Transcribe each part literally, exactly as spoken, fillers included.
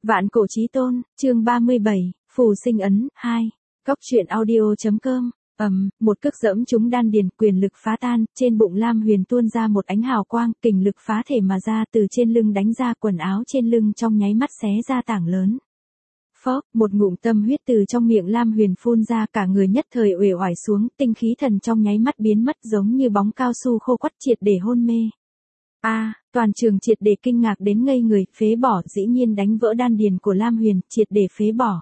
Vạn cổ chí tôn, chương ba mươi bảy, phù sinh ấn, hai. Cóc truyện audio.com, ầm, một cước dẫm trúng đan điền, quyền lực phá tan, trên bụng Lam Huyền tuôn ra một ánh hào quang, kình lực phá thể mà ra, từ trên lưng đánh ra, quần áo trên lưng trong nháy mắt xé ra tảng lớn. Phốc, một ngụm tâm huyết từ trong miệng Lam Huyền phun ra, cả người nhất thời uể oải xuống, tinh khí thần trong nháy mắt biến mất, giống như bóng cao su khô quắt, triệt để hôn mê. A, à, toàn trường triệt để kinh ngạc đến ngây người, phế bỏ, dĩ nhiên đánh vỡ đan điền của Lam Huyền, triệt để phế bỏ.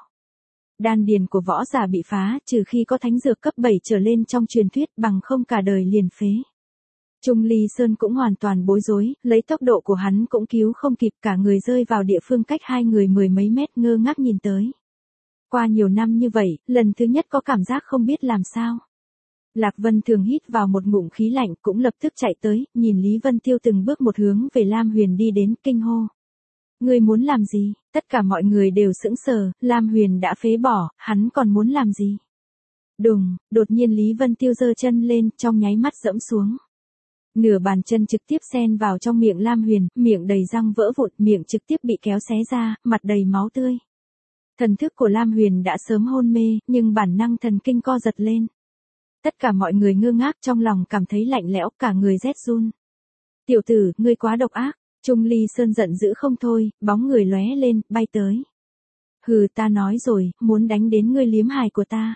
Đan điền của võ giả bị phá, trừ khi có thánh dược cấp bảy trở lên trong truyền thuyết, bằng không cả đời liền phế. Trung Ly Sơn cũng hoàn toàn bối rối, lấy tốc độ của hắn cũng cứu không kịp, cả người rơi vào địa phương cách hai người mười mấy mét, ngơ ngác nhìn tới. Qua nhiều năm như vậy, lần thứ nhất có cảm giác không biết làm sao. Lạc Vân Thường hít vào một ngụm khí lạnh, cũng lập tức chạy tới, nhìn Lý Vân Tiêu từng bước một hướng về Lam Huyền đi đến, kinh hô. Ngươi muốn làm gì? Tất cả mọi người đều sững sờ, Lam Huyền đã phế bỏ, hắn còn muốn làm gì? Đùng, đột nhiên Lý Vân Tiêu giơ chân lên, trong nháy mắt dẫm xuống. Nửa bàn chân trực tiếp xen vào trong miệng Lam Huyền, miệng đầy răng vỡ vụn, miệng trực tiếp bị kéo xé ra, mặt đầy máu tươi. Thần thức của Lam Huyền đã sớm hôn mê, nhưng bản năng thần kinh co giật lên. Tất cả mọi người ngơ ngác, trong lòng cảm thấy lạnh lẽo, cả người rét run. Tiểu tử, ngươi quá độc ác. Trung Ly Sơn giận dữ không thôi, bóng người lóe lên, bay tới. Hừ, ta nói rồi, muốn đánh đến ngươi liếm hài của ta.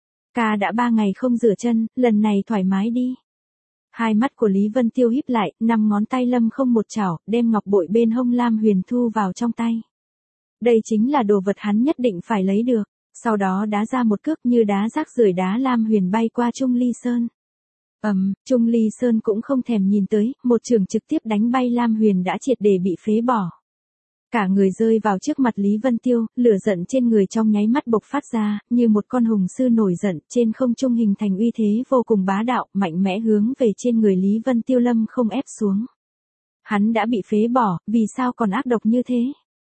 Ca đã ba ngày không rửa chân, lần này thoải mái đi. Hai mắt của Lý Vân Tiêu híp lại, năm ngón tay lâm không một chảo, đem ngọc bội bên hông Lam Huyền thu vào trong tay. Đây chính là đồ vật hắn nhất định phải lấy được. Sau đó đá ra một cước như đá rác rưởi, đá Lam Huyền bay qua Trung Ly Sơn. Ầm, um, Trung Ly Sơn cũng không thèm nhìn tới, một trường trực tiếp đánh bay Lam Huyền đã triệt để bị phế bỏ. Cả người rơi vào trước mặt Lý Vân Tiêu, lửa giận trên người trong nháy mắt bộc phát ra, như một con hùng sư nổi giận, trên không trung hình thành uy thế vô cùng bá đạo, mạnh mẽ hướng về trên người Lý Vân Tiêu lâm không ép xuống. Hắn đã bị phế bỏ, vì sao còn ác độc như thế?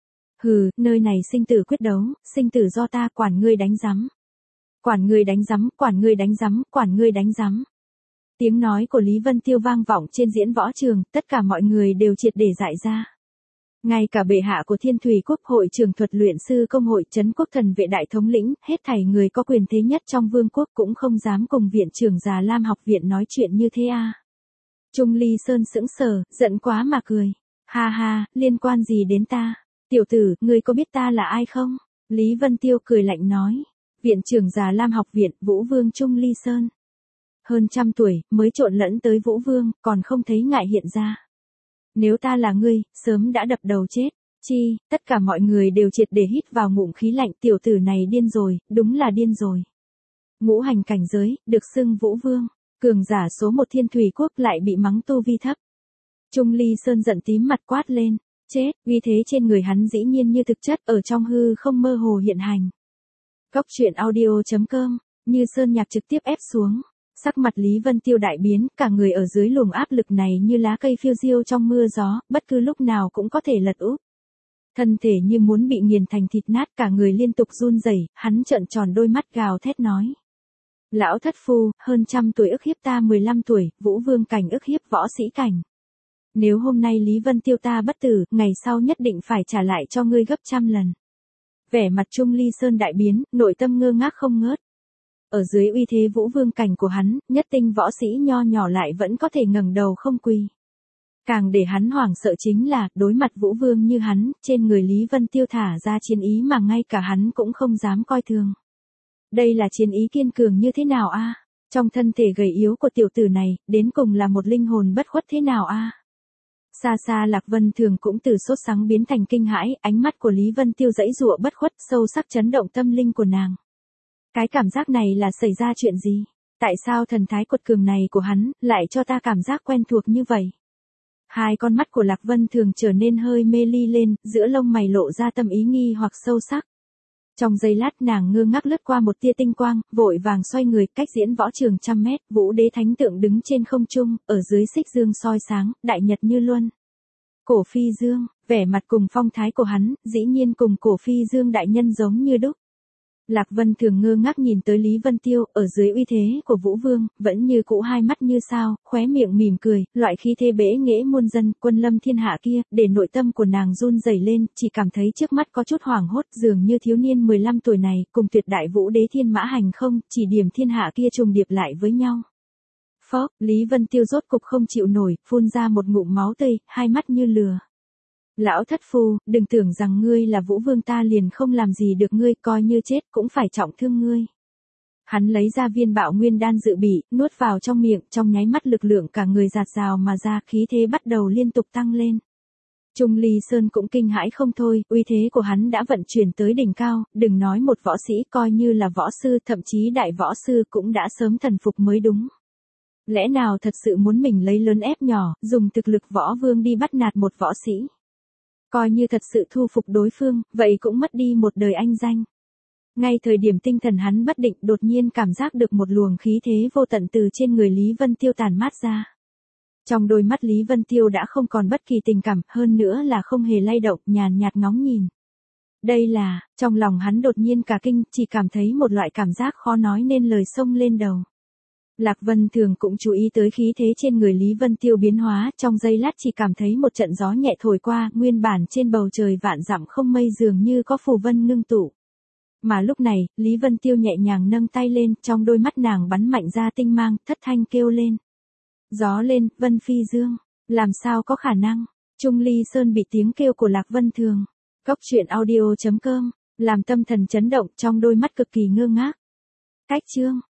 Hừ, nơi này sinh tử quyết đấu, sinh tử do ta, quản ngươi đánh rắm. Quản ngươi đánh rắm, quản ngươi đánh rắm, quản ngươi đánh rắm. Tiếng nói của Lý Vân Tiêu vang vọng trên diễn võ trường, tất cả mọi người đều triệt để dại ra. Ngay cả bệ hạ của Thiên Thủy Quốc, hội trưởng thuật luyện sư công hội, trấn quốc thần vệ đại thống lĩnh, hết thảy người có quyền thế nhất trong vương quốc cũng không dám cùng viện trưởng già Lam học viện nói chuyện như thế à. Trung Ly Sơn sững sờ, giận quá mà cười. Ha ha, liên quan gì đến ta? Tiểu tử, ngươi có biết ta là ai không? Lý Vân Tiêu cười lạnh nói. Viện trưởng già Lam học viện, Vũ Vương Trung Ly Sơn. Hơn trăm tuổi, mới trộn lẫn tới Vũ Vương, còn không thấy ngại hiện ra. Nếu ta là ngươi, sớm đã đập đầu chết. Chi, tất cả mọi người đều triệt để hít vào ngụm khí lạnh, tiểu tử này điên rồi, đúng là điên rồi. Ngũ hành cảnh giới, được xưng Vũ Vương, cường giả số một Thiên Thủy Quốc lại bị mắng tu vi thấp. Trung Ly Sơn giận tím mặt quát lên. Chết, uy thế trên người hắn dĩ nhiên như thực chất, ở trong hư không mơ hồ hiện hành. Cóc truyện audio.com, như sơn nhạc trực tiếp ép xuống. Sắc mặt Lý Vân Tiêu đại biến, cả người ở dưới luồng áp lực này như lá cây phiêu diêu trong mưa gió, bất cứ lúc nào cũng có thể lật úp. Thân thể như muốn bị nghiền thành thịt nát, cả người liên tục run rẩy, hắn trợn tròn đôi mắt gào thét nói. Lão thất phu, hơn trăm tuổi ức hiếp ta mười lăm tuổi, Vũ Vương cảnh ức hiếp võ sĩ cảnh. Nếu hôm nay Lý Vân Tiêu ta bất tử, ngày sau nhất định phải trả lại cho ngươi gấp trăm lần. Vẻ mặt Trung Ly Sơn đại biến, nội tâm ngơ ngác không ngớt. Ở dưới uy thế Vũ Vương cảnh của hắn, nhất tinh võ sĩ nho nhỏ lại vẫn có thể ngẩng đầu không quỳ. Càng để hắn hoảng sợ chính là, đối mặt Vũ Vương như hắn, trên người Lý Vân Tiêu thả ra chiến ý mà ngay cả hắn cũng không dám coi thường. Đây là chiến ý kiên cường như thế nào a? Trong thân thể gầy yếu của tiểu tử này, đến cùng là một linh hồn bất khuất thế nào a? Xa xa Lạc Vân Thường cũng từ sốt sắng biến thành kinh hãi, ánh mắt của Lý Vân Tiêu giãy giụa bất khuất, sâu sắc chấn động tâm linh của nàng. Cái cảm giác này là xảy ra chuyện gì? Tại sao thần thái quật cường này của hắn, lại cho ta cảm giác quen thuộc như vậy? Hai con mắt của Lạc Vân Thường trở nên hơi mê ly lên, giữa lông mày lộ ra tâm ý nghi hoặc sâu sắc. Trong giây lát nàng ngơ ngác lướt qua một tia tinh quang, vội vàng xoay người, cách diễn võ trường trăm mét, Vũ Đế Thánh Tượng đứng trên không trung, ở dưới xích dương soi sáng, đại nhật như luân. Cổ Phi Dương, vẻ mặt cùng phong thái của hắn, dĩ nhiên cùng Cổ Phi Dương đại nhân giống như đúc. Lạc Vân Thường ngơ ngác nhìn tới Lý Vân Tiêu, ở dưới uy thế của Vũ Vương, vẫn như cũ hai mắt như sao, khóe miệng mỉm cười, loại khí thế bẽ nghễ muôn dân, quân lâm thiên hạ kia, để nội tâm của nàng run rẩy lên, chỉ cảm thấy trước mắt có chút hoảng hốt, dường như thiếu niên mười lăm tuổi này, cùng tuyệt đại vũ đế thiên mã hành không, chỉ điểm thiên hạ kia trùng điệp lại với nhau. Phó, Lý Vân Tiêu rốt cục không chịu nổi, phun ra một ngụm máu tươi, hai mắt như lửa. Lão thất phu, đừng tưởng rằng ngươi là Vũ Vương ta liền không làm gì được ngươi, coi như chết cũng phải trọng thương ngươi. Hắn lấy ra viên bạo nguyên đan dự bị, nuốt vào trong miệng, trong nháy mắt lực lượng cả người giạt rào mà ra, khí thế bắt đầu liên tục tăng lên. Trung Ly Sơn cũng kinh hãi không thôi, uy thế của hắn đã vận chuyển tới đỉnh cao, đừng nói một võ sĩ, coi như là võ sư, thậm chí đại võ sư cũng đã sớm thần phục mới đúng. Lẽ nào thật sự muốn mình lấy lớn ép nhỏ, dùng thực lực võ vương đi bắt nạt một võ sĩ? Coi như thật sự thu phục đối phương, vậy cũng mất đi một đời anh danh. Ngay thời điểm tinh thần hắn bất định, đột nhiên cảm giác được một luồng khí thế vô tận từ trên người Lý Vân Tiêu tản mát ra. Trong đôi mắt Lý Vân Tiêu đã không còn bất kỳ tình cảm, hơn nữa là không hề lay động, nhàn nhạt ngóng nhìn. Đây là, trong lòng hắn đột nhiên cả kinh, chỉ cảm thấy một loại cảm giác khó nói nên lời xông lên đầu. Lạc Vân Thường cũng chú ý tới khí thế trên người Lý Vân Tiêu biến hóa, trong giây lát chỉ cảm thấy một trận gió nhẹ thổi qua, nguyên bản trên bầu trời vạn dặm không mây dường như có phù vân ngưng tụ. Mà lúc này, Lý Vân Tiêu nhẹ nhàng nâng tay lên, trong đôi mắt nàng bắn mạnh ra tinh mang, thất thanh kêu lên. Gió lên, Vân Phi Dương, làm sao có khả năng? Trung Ly Sơn bị tiếng kêu của Lạc Vân Thường. Cốc truyện audio chấm com, làm tâm thần chấn động, trong đôi mắt cực kỳ ngơ ngác. Cách chương.